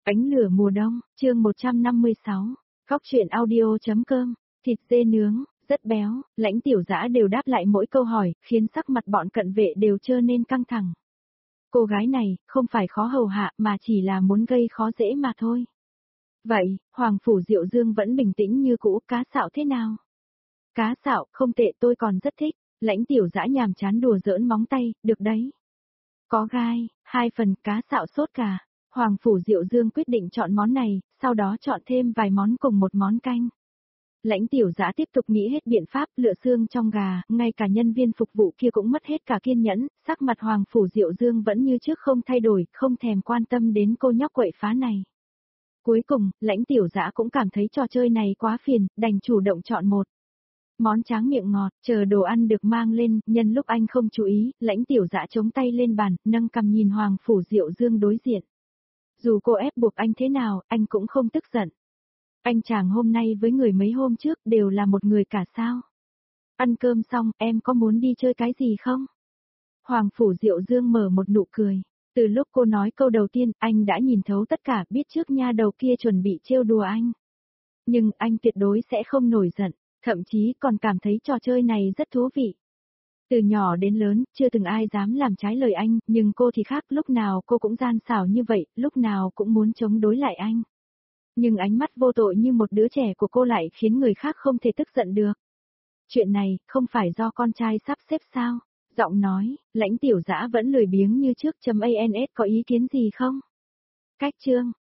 Ánh lửa mùa đông, chương 156, Góc truyện audio.com, thịt dê nướng, rất béo, Lãnh Tiểu Dã đều đáp lại mỗi câu hỏi, khiến sắc mặt bọn cận vệ đều trơ nên căng thẳng. Cô gái này, không phải khó hầu hạ mà chỉ là muốn gây khó dễ mà thôi. Vậy, Hoàng Phủ Diệu Dương vẫn bình tĩnh như cũ, cá xạo thế nào? Cá xạo, không tệ, tôi còn rất thích. Lãnh Tiểu Dã nhàm chán đùa giỡn móng tay, được đấy. Có gai, 2 phần cá xạo sốt cà. Hoàng Phủ Diệu Dương quyết định chọn món này, sau đó chọn thêm vài món cùng một món canh. Lãnh Tiểu Dã tiếp tục nghĩ hết biện pháp lựa xương trong gà, ngay cả nhân viên phục vụ kia cũng mất hết cả kiên nhẫn, sắc mặt Hoàng Phủ Diệu Dương vẫn như trước không thay đổi, không thèm quan tâm đến cô nhóc quậy phá này. Cuối cùng, Lãnh Tiểu Dã cũng cảm thấy trò chơi này quá phiền, đành chủ động chọn một món tráng miệng ngọt. Chờ đồ ăn được mang lên, nhân lúc anh không chú ý, Lãnh Tiểu Dã chống tay lên bàn, nâng cằm nhìn Hoàng Phủ Diệu Dương đối diện. Dù cô ép buộc anh thế nào, anh cũng không tức giận. Anh chàng hôm nay với người mấy hôm trước đều là một người cả sao. Ăn cơm xong, em có muốn đi chơi cái gì không? Hoàng Phủ Diệu Dương mở một nụ cười. Từ lúc cô nói câu đầu tiên, anh đã nhìn thấu tất cả, biết trước nha đầu kia chuẩn bị trêu đùa anh. Nhưng anh tuyệt đối sẽ không nổi giận, thậm chí còn cảm thấy trò chơi này rất thú vị. Từ nhỏ đến lớn, chưa từng ai dám làm trái lời anh, nhưng cô thì khác, lúc nào cô cũng gian xảo như vậy, lúc nào cũng muốn chống đối lại anh. Nhưng ánh mắt vô tội như một đứa trẻ của cô lại khiến người khác không thể tức giận được. Chuyện này, không phải do con trai sắp xếp sao? Giọng nói, Lãnh Tiểu Dã vẫn lười biếng như trước. .ans có ý kiến gì không? Cách chương,